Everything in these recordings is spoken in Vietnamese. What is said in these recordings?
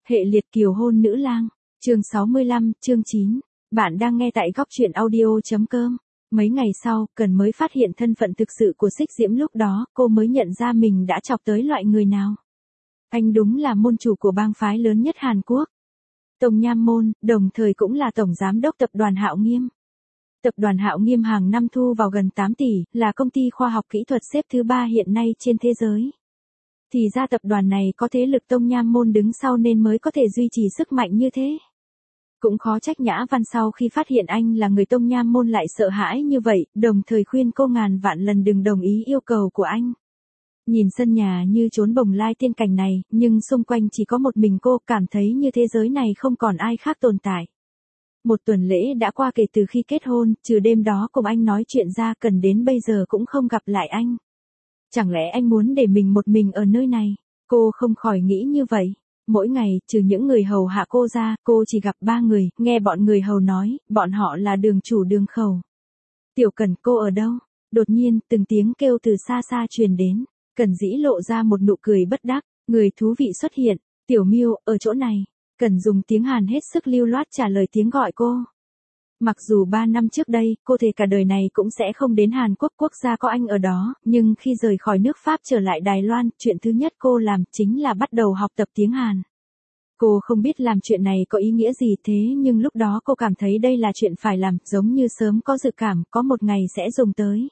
Hệ liệt kiều hôn nữ lang, chương 65, chương 9. Bạn đang nghe tại góc truyện audio.com. Mấy ngày sau, Cần mới phát hiện thân phận thực sự của Xích Diễm, lúc đó, cô mới nhận ra mình đã chọc tới loại người nào. Anh đúng là môn chủ của bang phái lớn nhất Hàn Quốc, Tông Nham Môn, đồng thời cũng là tổng giám đốc tập đoàn Hạo Nghiêm. Tập đoàn Hạo Nghiêm hàng năm thu vào gần 8 tỷ, là công ty khoa học kỹ thuật xếp thứ 3 hiện nay trên thế giới. Thì ra tập đoàn này có thế lực Tông Nham Môn đứng sau nên mới có thể duy trì sức mạnh như thế. Cũng khó trách Nhã Văn sau khi phát hiện anh là người Tông Nham Môn lại sợ hãi như vậy, đồng thời khuyên cô ngàn vạn lần đừng đồng ý yêu cầu của anh. Nhìn sân nhà như trốn bồng lai tiên cảnh này, nhưng xung quanh chỉ có một mình cô, cảm thấy như thế giới này không còn ai khác tồn tại. Một tuần lễ đã qua kể từ khi kết hôn, trừ đêm đó cùng anh nói chuyện ra, Cần đến bây giờ cũng không gặp lại anh. Chẳng lẽ anh muốn để mình một mình ở nơi này? Cô không khỏi nghĩ như vậy. Mỗi ngày, trừ những người hầu hạ cô ra, cô chỉ gặp 3 người, nghe bọn người hầu nói, bọn họ là đường chủ Đường Khẩu. Tiểu Cần, cô ở đâu? Đột nhiên, từng tiếng kêu từ xa xa truyền đến. Cần dĩ lộ ra một nụ cười bất đắc, người thú vị xuất hiện. Tiểu Miêu, ở chỗ này. Cần dùng tiếng Hàn hết sức lưu loát trả lời tiếng gọi cô. Mặc dù 3 năm trước đây, cô thề cả đời này cũng sẽ không đến Hàn Quốc, quốc gia có anh ở đó, nhưng khi rời khỏi nước Pháp trở lại Đài Loan, chuyện thứ nhất cô làm chính là bắt đầu học tập tiếng Hàn. Cô không biết làm chuyện này có ý nghĩa gì thế, nhưng lúc đó cô cảm thấy đây là chuyện phải làm, giống như sớm có dự cảm, có một ngày sẽ dùng tới.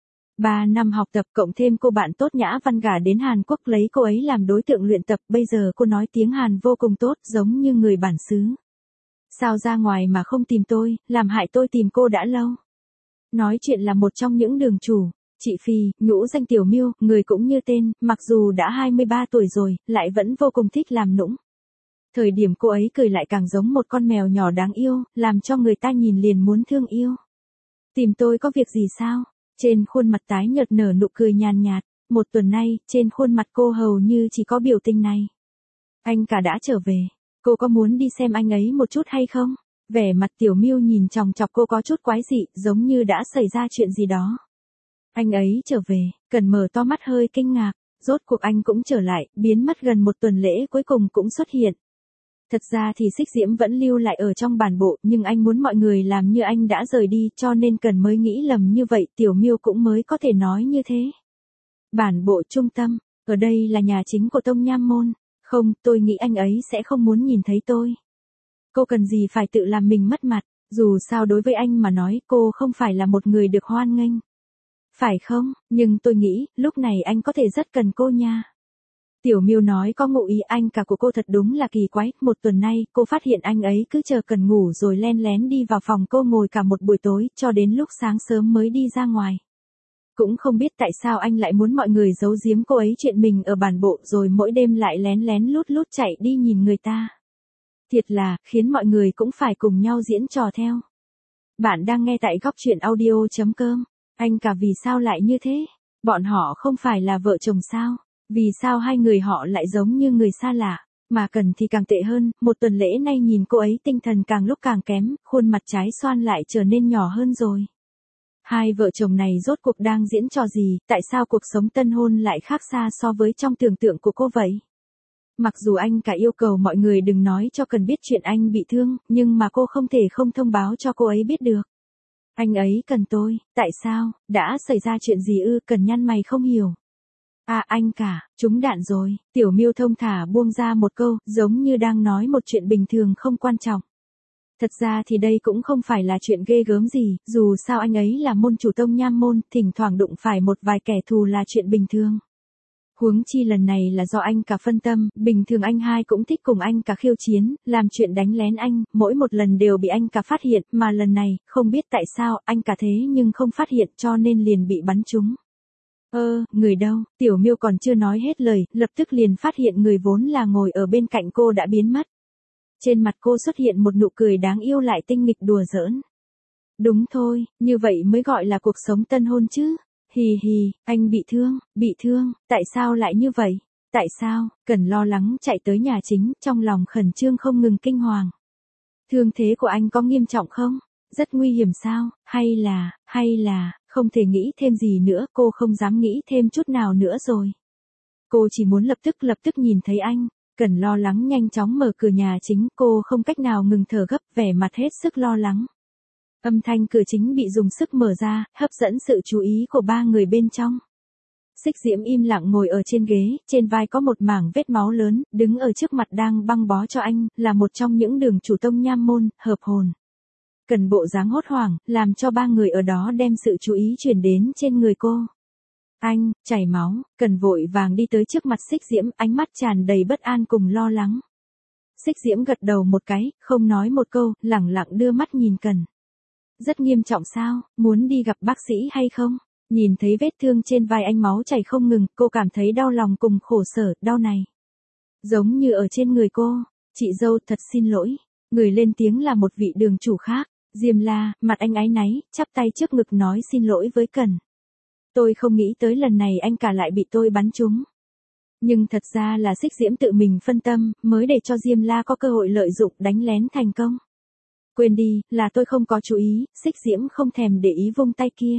3 năm học tập cộng thêm cô bạn tốt Nhã Văn gả đến Hàn Quốc lấy cô ấy làm đối tượng luyện tập, bây giờ cô nói tiếng Hàn vô cùng tốt, giống như người bản xứ. Sao ra ngoài mà không tìm tôi, làm hại tôi tìm cô đã lâu. Nói chuyện là một trong những đường chủ, chị Phi, nhũ danh Tiểu Miêu, người cũng như tên, mặc dù đã 23 tuổi rồi, lại vẫn vô cùng thích làm nũng. Thời điểm cô ấy cười lại càng giống một con mèo nhỏ đáng yêu, làm cho người ta nhìn liền muốn thương yêu. Tìm tôi có việc gì sao? Trên khuôn mặt tái nhợt nở nụ cười nhàn nhạt, một tuần nay, trên khuôn mặt cô hầu như chỉ có biểu tình này. Anh cả đã trở về. Cô có muốn đi xem anh ấy một chút hay không? Vẻ mặt Tiểu Miêu nhìn chòng chọc cô có chút quái dị, giống như đã xảy ra chuyện gì đó. Anh ấy trở về, Cần mở to mắt hơi kinh ngạc, rốt cuộc anh cũng trở lại, biến mất gần một tuần lễ cuối cùng cũng xuất hiện. Thật ra thì Xích Diễm vẫn lưu lại ở trong bản bộ, nhưng anh muốn mọi người làm như anh đã rời đi, cho nên Cần mới nghĩ lầm như vậy, Tiểu Miêu cũng mới có thể nói như thế. Bản bộ trung tâm, ở đây là nhà chính của Tông Nham Môn. Không, tôi nghĩ anh ấy sẽ không muốn nhìn thấy tôi. Cô cần gì phải tự làm mình mất mặt, dù sao đối với anh mà nói cô không phải là một người được hoan nghênh. Phải không, nhưng tôi nghĩ, lúc này anh có thể rất cần cô nha. Tiểu Miêu nói có ngụ ý, anh cả của cô thật đúng là kỳ quái, một tuần nay cô phát hiện anh ấy cứ chờ Cần ngủ rồi len lén đi vào phòng cô ngồi cả một buổi tối, cho đến lúc sáng sớm mới đi ra ngoài. Cũng không biết tại sao anh lại muốn mọi người giấu giếm cô ấy chuyện mình ở bản bộ rồi mỗi đêm lại lén lén lút lút chạy đi nhìn người ta. Thiệt là, khiến mọi người cũng phải cùng nhau diễn trò theo. Bạn đang nghe tại góc truyện audio.com. Anh cả vì sao lại như thế? Bọn họ không phải là vợ chồng sao? Vì sao hai người họ lại giống như người xa lạ? Mà Cần thì càng tệ hơn, một tuần lễ nay nhìn cô ấy tinh thần càng lúc càng kém, khuôn mặt trái xoan lại trở nên nhỏ hơn rồi. Hai vợ chồng này rốt cuộc đang diễn trò gì, tại sao cuộc sống tân hôn lại khác xa so với trong tưởng tượng của cô vậy? Mặc dù anh cả yêu cầu mọi người đừng nói cho Cần biết chuyện anh bị thương, nhưng mà cô không thể không thông báo cho cô ấy biết được. Anh ấy cần tôi, tại sao, đã xảy ra chuyện gì ư? Cần nhăn mày không hiểu. À anh cả, trúng đạn rồi, Tiểu Miêu thông thả buông ra một câu, giống như đang nói một chuyện bình thường không quan trọng. Thật ra thì đây cũng không phải là chuyện ghê gớm gì, dù sao anh ấy là môn chủ Tông Nham Môn, thỉnh thoảng đụng phải một vài kẻ thù là chuyện bình thường. Huống chi lần này là do anh cả phân tâm, bình thường anh hai cũng thích cùng anh cả khiêu chiến, làm chuyện đánh lén anh, mỗi một lần đều bị anh cả phát hiện, mà lần này, không biết tại sao, anh cả thế nhưng không phát hiện cho nên liền bị bắn trúng. Người đâu? Tiểu Miêu còn chưa nói hết lời, lập tức liền phát hiện người vốn là ngồi ở bên cạnh cô đã biến mất. Trên mặt cô xuất hiện một nụ cười đáng yêu lại tinh nghịch đùa giỡn. Đúng thôi, như vậy mới gọi là cuộc sống tân hôn chứ. Hì hì, anh bị thương, tại sao lại như vậy? Tại sao? Cần lo lắng chạy tới nhà chính, trong lòng khẩn trương không ngừng kinh hoàng. Thương thế của anh có nghiêm trọng không? Rất nguy hiểm sao? Hay là, không thể nghĩ thêm gì nữa, cô không dám nghĩ thêm chút nào nữa rồi. Cô chỉ muốn lập tức nhìn thấy anh. Cần lo lắng nhanh chóng mở cửa nhà chính, cô không cách nào ngừng thở gấp, vẻ mặt hết sức lo lắng. Âm thanh cửa chính bị dùng sức mở ra, hấp dẫn sự chú ý của ba người bên trong. Xích Diễm im lặng ngồi ở trên ghế, trên vai có một mảng vết máu lớn, đứng ở trước mặt đang băng bó cho anh, là một trong những đường chủ Tông Nham Môn, Hợp Hồn. Cần bộ dáng hốt hoảng, làm cho ba người ở đó đem sự chú ý chuyển đến trên người cô. Anh, chảy máu, Cần vội vàng đi tới trước mặt Xích Diễm, ánh mắt tràn đầy bất an cùng lo lắng. Xích Diễm gật đầu một cái, không nói một câu, lẳng lặng đưa mắt nhìn Cần. Rất nghiêm trọng sao, muốn đi gặp bác sĩ hay không? Nhìn thấy vết thương trên vai anh máu chảy không ngừng, cô cảm thấy đau lòng cùng khổ sở, đau này. Giống như ở trên người cô, chị dâu thật xin lỗi. Người lên tiếng là một vị đường chủ khác, Diêm La, mặt anh áy náy, chắp tay trước ngực nói xin lỗi với Cần. Tôi không nghĩ tới lần này anh cả lại bị tôi bắn trúng. Nhưng thật ra là Xích Diễm tự mình phân tâm, mới để cho Diêm La có cơ hội lợi dụng đánh lén thành công. Quên đi, là tôi không có chú ý, Xích Diễm không thèm để ý vung tay kia.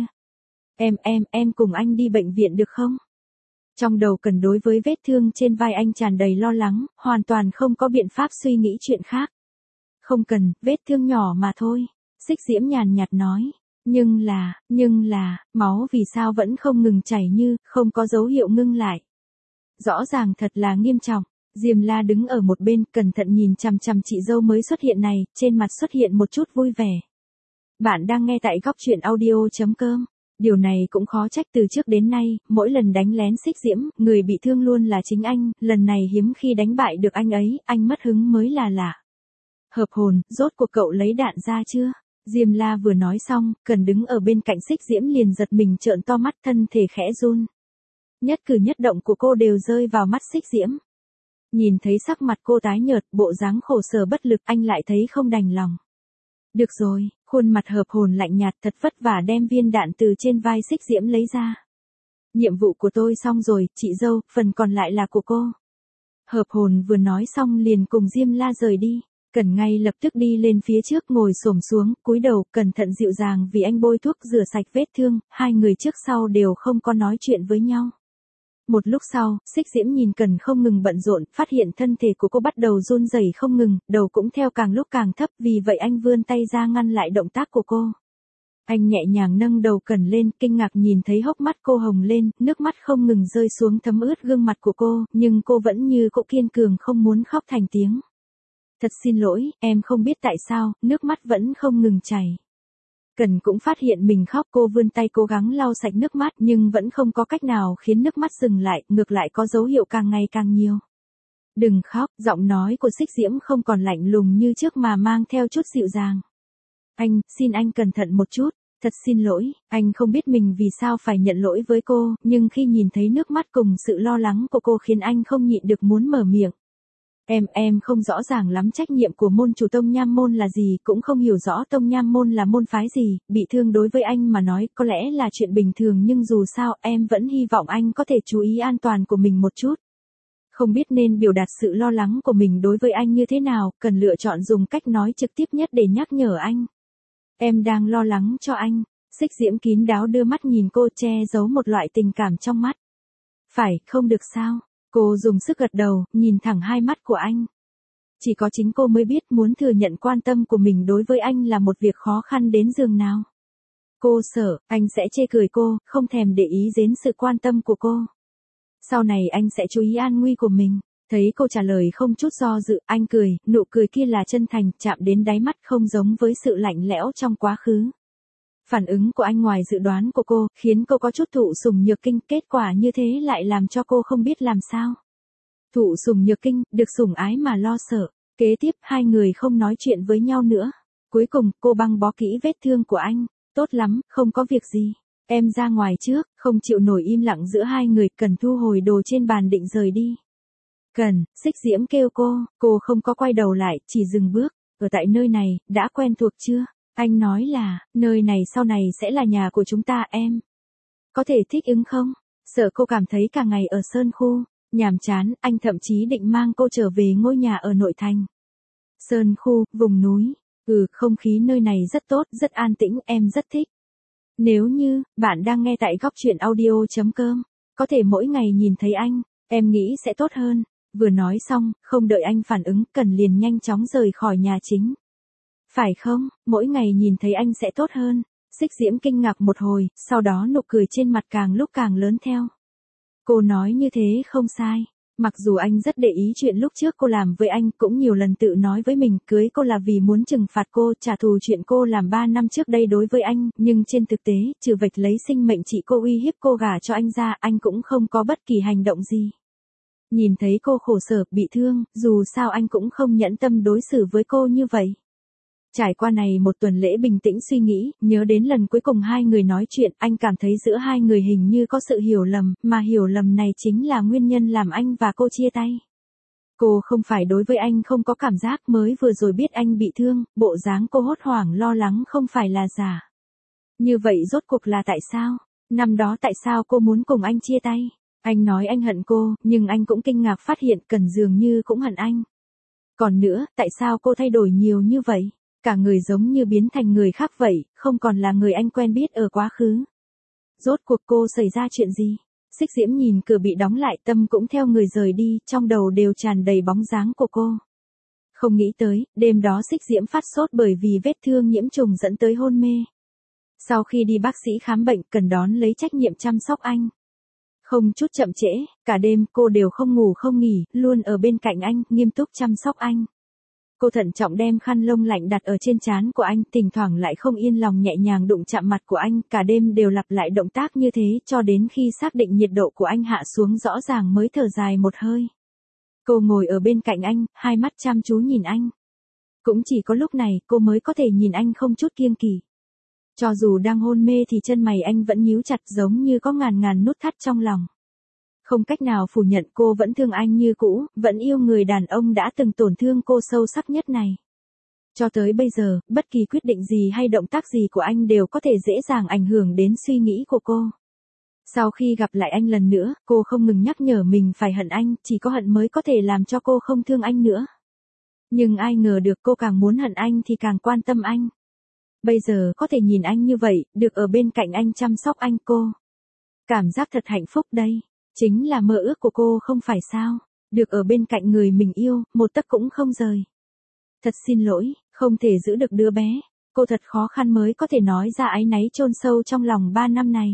Em cùng anh đi bệnh viện được không? Trong đầu Cần đối với vết thương trên vai anh tràn đầy lo lắng, hoàn toàn không có biện pháp suy nghĩ chuyện khác. Không cần, vết thương nhỏ mà thôi. Xích Diễm nhàn nhạt nói. Nhưng là, máu vì sao vẫn không ngừng chảy như, không có dấu hiệu ngưng lại. Rõ ràng thật là nghiêm trọng. Diêm La đứng ở một bên, cẩn thận nhìn chằm chằm chị dâu mới xuất hiện này, trên mặt xuất hiện một chút vui vẻ. Bạn đang nghe tại Góc Truyện Audio.com. Điều này cũng khó trách, từ trước đến nay, mỗi lần đánh lén Xích Diễm, người bị thương luôn là chính anh, lần này hiếm khi đánh bại được anh ấy, anh mất hứng mới là lạ. Hợp Hồn, rốt cuộc cậu lấy đạn ra chưa? Diêm La vừa nói xong, Cần đứng ở bên cạnh Xích Diễm liền giật mình trợn to mắt, thân thể khẽ run. Nhất cử nhất động của cô đều rơi vào mắt Xích Diễm. Nhìn thấy sắc mặt cô tái nhợt, bộ dáng khổ sở bất lực, anh lại thấy không đành lòng. Được rồi, khuôn mặt Hợp Hồn lạnh nhạt, thật vất vả đem viên đạn từ trên vai Xích Diễm lấy ra. Nhiệm vụ của tôi xong rồi, chị dâu, phần còn lại là của cô. Hợp Hồn vừa nói xong liền cùng Diêm La rời đi. Cần ngay lập tức đi lên phía trước, ngồi xổm xuống, cúi đầu, cẩn thận dịu dàng vì anh bôi thuốc rửa sạch vết thương, hai người trước sau đều không có nói chuyện với nhau. Một lúc sau, Xích Diễm nhìn Cần không ngừng bận rộn, phát hiện thân thể của cô bắt đầu run rẩy không ngừng, đầu cũng theo càng lúc càng thấp, vì vậy anh vươn tay ra ngăn lại động tác của cô. Anh nhẹ nhàng nâng đầu Cần lên, kinh ngạc nhìn thấy hốc mắt cô hồng lên, nước mắt không ngừng rơi xuống thấm ướt gương mặt của cô, nhưng cô vẫn như cũ kiên cường không muốn khóc thành tiếng. Thật xin lỗi, em không biết tại sao, nước mắt vẫn không ngừng chảy. Cần cũng phát hiện mình khóc, cô vươn tay cố gắng lau sạch nước mắt nhưng vẫn không có cách nào khiến nước mắt dừng lại, ngược lại có dấu hiệu càng ngày càng nhiều. Đừng khóc, giọng nói của Xích Diễm không còn lạnh lùng như trước mà mang theo chút dịu dàng. Xin anh cẩn thận một chút, thật xin lỗi, anh không biết mình vì sao phải nhận lỗi với cô, nhưng khi nhìn thấy nước mắt cùng sự lo lắng của cô khiến anh không nhịn được muốn mở miệng. Em không rõ ràng lắm trách nhiệm của môn chủ Tông Nham Môn là gì, cũng không hiểu rõ Tông Nham Môn là môn phái gì, bị thương đối với anh mà nói có lẽ là chuyện bình thường nhưng dù sao em vẫn hy vọng anh có thể chú ý an toàn của mình một chút. Không biết nên biểu đạt sự lo lắng của mình đối với anh như thế nào, cần lựa chọn dùng cách nói trực tiếp nhất để nhắc nhở anh. Em đang lo lắng cho anh. Xích Diễm kín đáo đưa mắt nhìn cô, che giấu một loại tình cảm trong mắt. Phải, không được sao? Cô dùng sức gật đầu, nhìn thẳng hai mắt của anh. Chỉ có chính cô mới biết muốn thừa nhận quan tâm của mình đối với anh là một việc khó khăn đến giường nào. Cô sợ, anh sẽ chê cười cô, không thèm để ý đến sự quan tâm của cô. Sau này anh sẽ chú ý an nguy của mình. Thấy cô trả lời không chút do dự, anh cười, nụ cười kia là chân thành, chạm đến đáy mắt, không giống với sự lạnh lẽo trong quá khứ. Phản ứng của anh ngoài dự đoán của cô, khiến cô có chút thụ sủng nhược kinh, kết quả như thế lại làm cho cô không biết làm sao. Thụ sủng nhược kinh, được sủng ái mà lo sợ. Kế tiếp, hai người không nói chuyện với nhau nữa. Cuối cùng, cô băng bó kỹ vết thương của anh. Tốt lắm, không có việc gì. Em ra ngoài trước, không chịu nổi im lặng giữa hai người, Cần thu hồi đồ trên bàn định rời đi. Cần, Xích Diễm kêu cô không có quay đầu lại, chỉ dừng bước. Ở tại nơi này, đã quen thuộc chưa? Anh nói là, nơi này sau này sẽ là nhà của chúng ta em. Có thể thích ứng không? Sợ cô cảm thấy cả ngày ở Sơn Khu, nhàm chán, anh thậm chí định mang cô trở về ngôi nhà ở nội thành. Sơn Khu, vùng núi. Không khí nơi này rất tốt, rất an tĩnh, em rất thích. Nếu như, bạn đang nghe tại Góc Truyện Audio.com, có thể mỗi ngày nhìn thấy anh, em nghĩ sẽ tốt hơn. Vừa nói xong, không đợi anh phản ứng, Cần liền nhanh chóng rời khỏi nhà chính. Phải không, mỗi ngày nhìn thấy anh sẽ tốt hơn. Xích Diễm kinh ngạc một hồi, sau đó nụ cười trên mặt càng lúc càng lớn theo. Cô nói như thế không sai. Mặc dù anh rất để ý chuyện lúc trước cô làm với anh, cũng nhiều lần tự nói với mình cưới cô là vì muốn trừng phạt cô, trả thù chuyện cô làm 3 năm trước đây đối với anh, nhưng trên thực tế, trừ vạch lấy sinh mệnh chị cô uy hiếp cô gả cho anh ra, anh cũng không có bất kỳ hành động gì. Nhìn thấy cô khổ sở, bị thương, dù sao anh cũng không nhẫn tâm đối xử với cô như vậy. Trải qua này một tuần lễ bình tĩnh suy nghĩ, nhớ đến lần cuối cùng hai người nói chuyện, anh cảm thấy giữa hai người hình như có sự hiểu lầm, mà hiểu lầm này chính là nguyên nhân làm anh và cô chia tay. Cô không phải đối với anh không có cảm giác, mới vừa rồi biết anh bị thương, bộ dáng cô hốt hoảng lo lắng không phải là giả. Như vậy rốt cuộc là tại sao? Năm đó tại sao cô muốn cùng anh chia tay? Anh nói anh hận cô, nhưng anh cũng kinh ngạc phát hiện Cần dường như cũng hận anh. Còn nữa, tại sao cô thay đổi nhiều như vậy? Cả người giống như biến thành người khác vậy, không còn là người anh quen biết ở quá khứ. Rốt cuộc cô xảy ra chuyện gì? Xích Diễm nhìn cửa bị đóng lại, tâm cũng theo người rời đi, trong đầu đều tràn đầy bóng dáng của cô. Không nghĩ tới, đêm đó Xích Diễm phát sốt bởi vì vết thương nhiễm trùng dẫn tới hôn mê. Sau khi đi bác sĩ khám bệnh, Cần đón lấy trách nhiệm chăm sóc anh. Không chút chậm trễ, cả đêm cô đều không ngủ không nghỉ, luôn ở bên cạnh anh, nghiêm túc chăm sóc anh. Cô thận trọng đem khăn lông lạnh đặt ở trên trán của anh, thỉnh thoảng lại không yên lòng nhẹ nhàng đụng chạm mặt của anh, cả đêm đều lặp lại động tác như thế, cho đến khi xác định nhiệt độ của anh hạ xuống rõ ràng mới thở dài một hơi. Cô ngồi ở bên cạnh anh, hai mắt chăm chú nhìn anh. Cũng chỉ có lúc này, cô mới có thể nhìn anh không chút kiêng kỵ. Cho dù đang hôn mê thì chân mày anh vẫn nhíu chặt giống như có ngàn ngàn nút thắt trong lòng. Không cách nào phủ nhận cô vẫn thương anh như cũ, vẫn yêu người đàn ông đã từng tổn thương cô sâu sắc nhất này. Cho tới bây giờ, bất kỳ quyết định gì hay động tác gì của anh đều có thể dễ dàng ảnh hưởng đến suy nghĩ của cô. Sau khi gặp lại anh lần nữa, cô không ngừng nhắc nhở mình phải hận anh, chỉ có hận mới có thể làm cho cô không thương anh nữa. Nhưng ai ngờ được cô càng muốn hận anh thì càng quan tâm anh. Bây giờ có thể nhìn anh như vậy, được ở bên cạnh anh chăm sóc anh cô. Cảm giác thật hạnh phúc đây. Chính là mơ ước của cô không phải sao? Được ở bên cạnh người mình yêu, một tấc cũng không rời. Thật xin lỗi, không thể giữ được đứa bé. Cô thật khó khăn mới có thể nói ra áy náy chôn sâu trong lòng 3 năm này.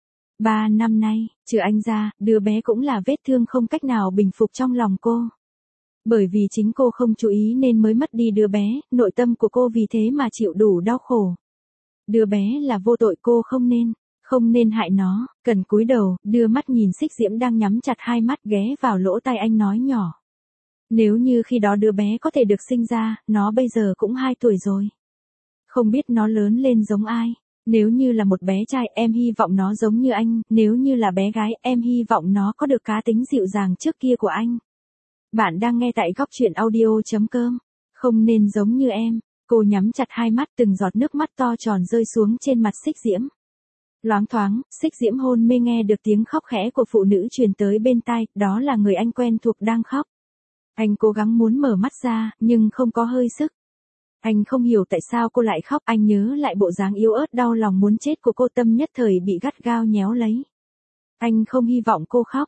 3 năm nay, trừ anh ra, đứa bé cũng là vết thương không cách nào bình phục trong lòng cô. Bởi vì chính cô không chú ý nên mới mất đi đứa bé, nội tâm của cô vì thế mà chịu đủ đau khổ. Đứa bé là vô tội, cô không nên hại nó. Cần cúi đầu, đưa mắt nhìn Xích Diễm đang nhắm chặt hai mắt, ghé vào lỗ tai anh nói nhỏ. Nếu như khi đó đứa bé có thể được sinh ra, nó bây giờ cũng 2 tuổi rồi. Không biết nó lớn lên giống ai. Nếu như là một bé trai, em hy vọng nó giống như anh, nếu như là bé gái, em hy vọng nó có được cá tính dịu dàng trước kia của anh. Bạn đang nghe tại góc truyện audio.com. Không nên giống như em. Cô nhắm chặt hai mắt, từng giọt nước mắt to tròn rơi xuống trên mặt Xích Diễm. Loáng thoáng, Xích Diễm hôn mê nghe được tiếng khóc khẽ của phụ nữ truyền tới bên tai, đó là người anh quen thuộc đang khóc. Anh cố gắng muốn mở mắt ra, nhưng không có hơi sức. Anh không hiểu tại sao cô lại khóc, anh nhớ lại bộ dáng yếu ớt đau lòng muốn chết của cô, tâm nhất thời bị gắt gao nhéo lấy. Anh không hy vọng cô khóc,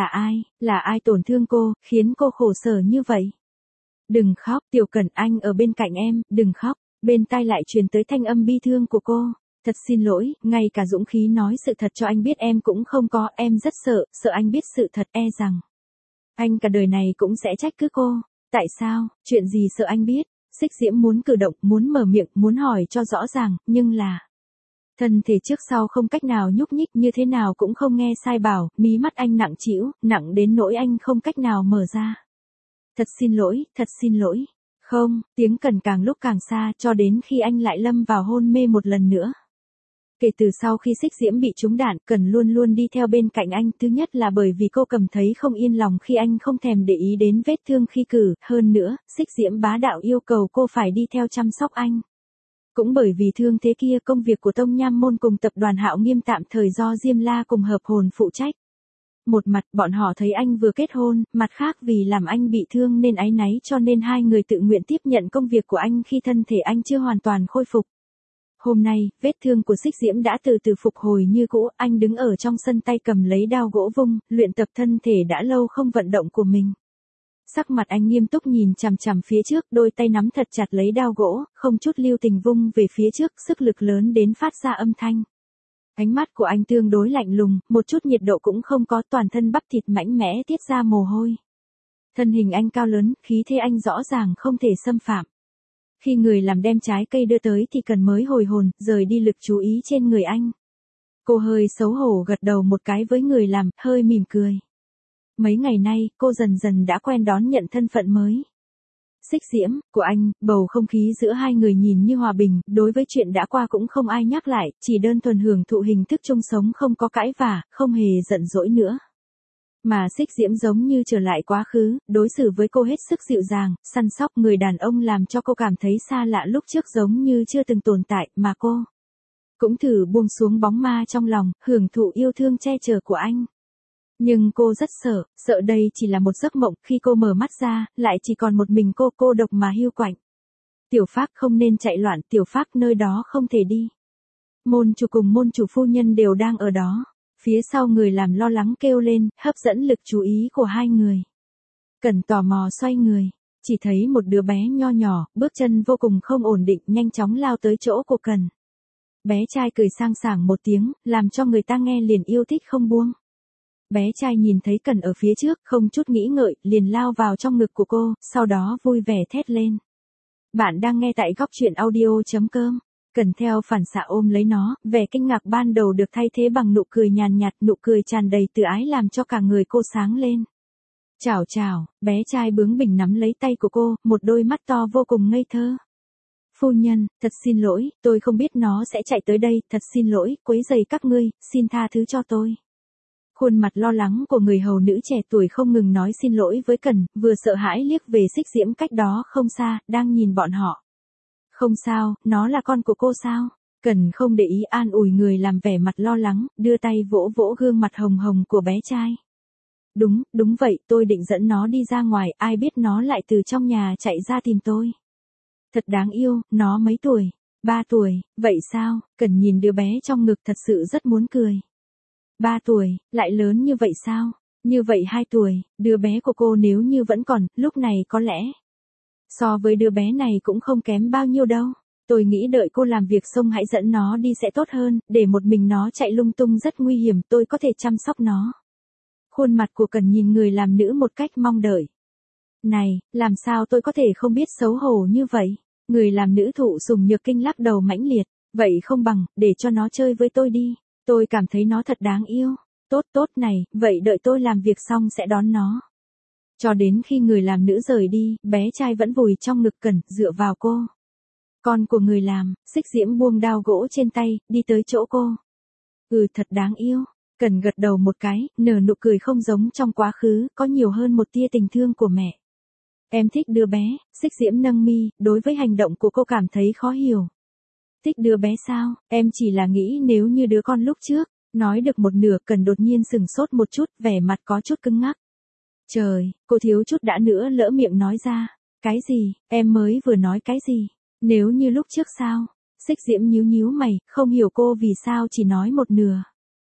là ai tổn thương cô, khiến cô khổ sở như vậy. Đừng khóc, Tiểu Cẩn, anh ở bên cạnh em, đừng khóc. Bên tai lại truyền tới thanh âm bi thương của cô. Thật xin lỗi, ngay cả dũng khí nói sự thật cho anh biết em cũng không có, em rất sợ anh biết sự thật, e rằng anh cả đời này cũng sẽ trách cứ cô. Tại sao, chuyện gì sợ anh biết? Xích Diễm muốn cử động, muốn mở miệng, muốn hỏi cho rõ ràng, nhưng là thân thể trước sau không cách nào nhúc nhích, như thế nào cũng không nghe sai bảo, mí mắt anh nặng trĩu, nặng đến nỗi anh không cách nào mở ra. Thật xin lỗi. Không, tiếng Cần càng lúc càng xa, cho đến khi anh lại lâm vào hôn mê một lần nữa. Kể từ sau khi Xích Diễm bị trúng đạn, Cần luôn luôn đi theo bên cạnh anh, thứ nhất là bởi vì cô cảm thấy không yên lòng khi anh không thèm để ý đến vết thương khi cử, hơn nữa, Xích Diễm bá đạo yêu cầu cô phải đi theo chăm sóc anh. Cũng bởi vì thương thế kia, công việc của Tông Nham Môn cùng tập đoàn Hạo Nghiêm tạm thời do Diêm La cùng hợp hồn phụ trách. Một mặt bọn họ thấy anh vừa kết hôn, mặt khác vì làm anh bị thương nên áy náy, cho nên hai người tự nguyện tiếp nhận công việc của anh khi thân thể anh chưa hoàn toàn khôi phục. Hôm nay, vết thương của Xích Diễm đã từ từ phục hồi như cũ, anh đứng ở trong sân tay cầm lấy đao gỗ vung, luyện tập thân thể đã lâu không vận động của mình. Sắc mặt anh nghiêm túc nhìn chằm chằm phía trước, đôi tay nắm thật chặt lấy đao gỗ, không chút lưu tình vung về phía trước, sức lực lớn đến phát ra âm thanh. Ánh mắt của anh tương đối lạnh lùng, một chút nhiệt độ cũng không có, toàn thân bắp thịt mạnh mẽ tiết ra mồ hôi. Thân hình anh cao lớn, khí thế anh rõ ràng không thể xâm phạm. Khi người làm đem trái cây đưa tới thì cần mới hồi hồn, rời đi lực chú ý trên người anh. Cô hơi xấu hổ gật đầu một cái với người làm, hơi mỉm cười. Mấy ngày nay, cô dần dần đã quen đón nhận thân phận mới. Xích Diễm, của anh, bầu không khí giữa hai người nhìn như hòa bình, đối với chuyện đã qua cũng không ai nhắc lại, chỉ đơn thuần hưởng thụ hình thức chung sống không có cãi vả, không hề giận dỗi nữa. Mà Xích Diễm giống như trở lại quá khứ, đối xử với cô hết sức dịu dàng, săn sóc, người đàn ông làm cho cô cảm thấy xa lạ lúc trước giống như chưa từng tồn tại, mà cô cũng thử buông xuống bóng ma trong lòng, hưởng thụ yêu thương che chở của anh. Nhưng cô rất sợ đây chỉ là một giấc mộng, khi cô mở mắt ra, lại chỉ còn một mình cô độc mà hiu quạnh. Tiểu Phác không nên chạy loạn, Tiểu Phác nơi đó không thể đi. Môn chủ cùng môn chủ phu nhân đều đang ở đó. Phía sau người làm lo lắng kêu lên, hấp dẫn lực chú ý của hai người. Cẩn tò mò xoay người, chỉ thấy một đứa bé nho nhỏ, bước chân vô cùng không ổn định, nhanh chóng lao tới chỗ của Cần. Bé trai cười sang sảng một tiếng, làm cho người ta nghe liền yêu thích không buông. Bé trai nhìn thấy Cần ở phía trước, không chút nghĩ ngợi, liền lao vào trong ngực của cô, sau đó vui vẻ thét lên. Bạn đang nghe tại góc truyện audio.com. Cần theo phản xạ ôm lấy nó, vẻ kinh ngạc ban đầu được thay thế bằng nụ cười nhàn nhạt, nụ cười tràn đầy từ ái làm cho cả người cô sáng lên. Chào, bé trai bướng bỉnh nắm lấy tay của cô, một đôi mắt to vô cùng ngây thơ. Phu nhân, thật xin lỗi, tôi không biết nó sẽ chạy tới đây, thật xin lỗi, quấy rầy các ngươi, xin tha thứ cho tôi. Khuôn mặt lo lắng của người hầu nữ trẻ tuổi không ngừng nói xin lỗi với Cần, vừa sợ hãi liếc về Xích Diễm cách đó không xa, đang nhìn bọn họ. Không sao, nó là con của cô sao? Cần không để ý an ủi người làm vẻ mặt lo lắng, đưa tay vỗ vỗ gương mặt hồng hồng của bé trai. Đúng vậy, tôi định dẫn nó đi ra ngoài, ai biết nó lại từ trong nhà chạy ra tìm tôi. Thật đáng yêu, nó mấy tuổi? 3 tuổi, vậy sao? Cần nhìn đứa bé trong ngực thật sự rất muốn cười. 3 tuổi, lại lớn như vậy sao? Như vậy 2 tuổi, đứa bé của cô nếu như vẫn còn, lúc này có lẽ. So với đứa bé này cũng không kém bao nhiêu đâu. Tôi nghĩ đợi cô làm việc xong hãy dẫn nó đi sẽ tốt hơn, để một mình nó chạy lung tung rất nguy hiểm, tôi có thể chăm sóc nó. Khuôn mặt của Cần nhìn người làm nữ một cách mong đợi. Này, làm sao tôi có thể không biết xấu hổ như vậy? Người làm nữ thụ sùng nhược kinh lắc đầu mãnh liệt. Vậy không bằng, để cho nó chơi với tôi đi. Tôi cảm thấy nó thật đáng yêu. Tốt này, vậy đợi tôi làm việc xong sẽ đón nó. Cho đến khi người làm nữ rời đi, bé trai vẫn vùi trong ngực Cần, dựa vào cô. Con của người làm, Xích Diễm buông đao gỗ trên tay, đi tới chỗ cô. Thật đáng yêu. Cần gật đầu một cái, nở nụ cười không giống trong quá khứ, có nhiều hơn một tia tình thương của mẹ. Em thích đứa bé, Xích Diễm nâng mi, đối với hành động của cô cảm thấy khó hiểu. Thích đứa bé sao, em chỉ là nghĩ nếu như đứa con lúc trước. Nói được một nửa Cần đột nhiên sừng sốt một chút, vẻ mặt có chút cứng ngắc. Trời, cô thiếu chút đã nữa lỡ miệng nói ra. Cái gì, em mới vừa nói cái gì? Nếu như lúc trước sao? Xích Diễm nhíu mày, không hiểu cô vì sao chỉ nói một nửa.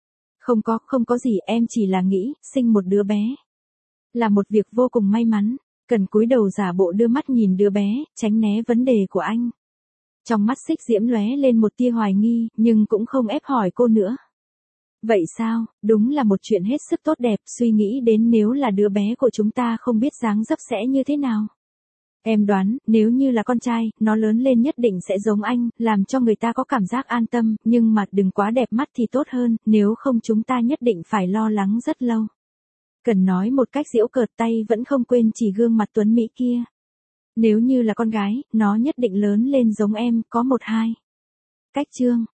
Không có gì, em chỉ là nghĩ, sinh một đứa bé. Là một việc vô cùng may mắn. Cần cúi đầu giả bộ đưa mắt nhìn đứa bé, tránh né vấn đề của anh. Trong mắt Xích Diễm lóe lên một tia hoài nghi, nhưng cũng không ép hỏi cô nữa. Vậy sao, đúng là một chuyện hết sức tốt đẹp, suy nghĩ đến nếu là đứa bé của chúng ta không biết dáng dấp sẽ như thế nào. Em đoán, nếu như là con trai, nó lớn lên nhất định sẽ giống anh, làm cho người ta có cảm giác an tâm, nhưng mà đừng quá đẹp mắt thì tốt hơn, nếu không chúng ta nhất định phải lo lắng rất lâu. Cần nói một cách giễu cợt, tay vẫn không quên chỉ gương mặt tuấn mỹ kia. Nếu như là con gái, nó nhất định lớn lên giống em, có 1-2 cách chương.